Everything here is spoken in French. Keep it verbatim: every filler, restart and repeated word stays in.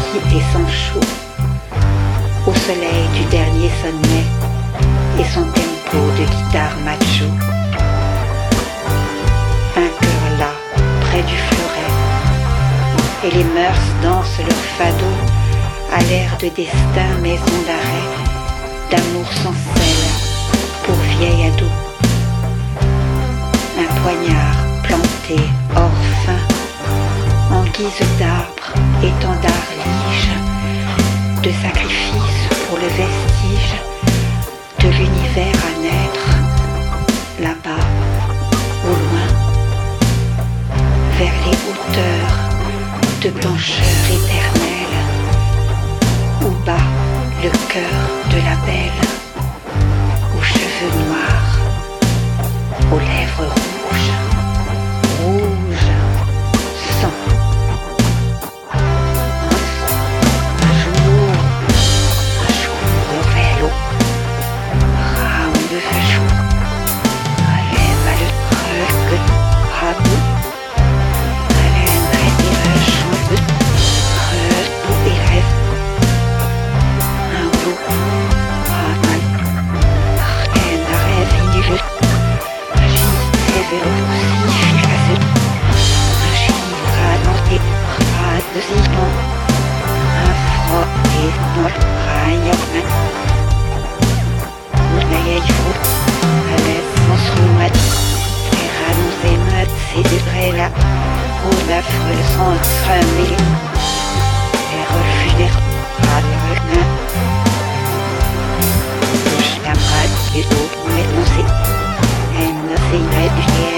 vie et son chaud, au soleil du dernier sommet et son tempo de guitare macho. Un cœur là, près du fleuret, et les mœurs dansent leur fado à l'air de destin, maison d'arrêt, d'amour sans sel pour vieil ado. Un poignard planté hors fin, en guise d'arbre, étendard lige, de sacrifice pour le vestige de l'univers à naître, là-bas, au loin, vers les hauteurs de blancheur éternelle, où bat le cœur de la belle, aux cheveux noirs, aux lèvres rouges, rouges, sang. Un jour, un jour au vélo, rame de jour, relève à le truc, rabou, relève à des cheveux, retour et rêve. Un beau, ramal, reine à rêve inutile, agite vélo, si filazeux, agile radenté, rade de ciment, un froid et nol, ragnagman. Moulaye fou, à l'aise sans soumat, faire annoncer mat, c'est des vrais là, au affreux sans tramé, et refus des rades de camarade du dos pour m'énoncer. Elle ne sait pas du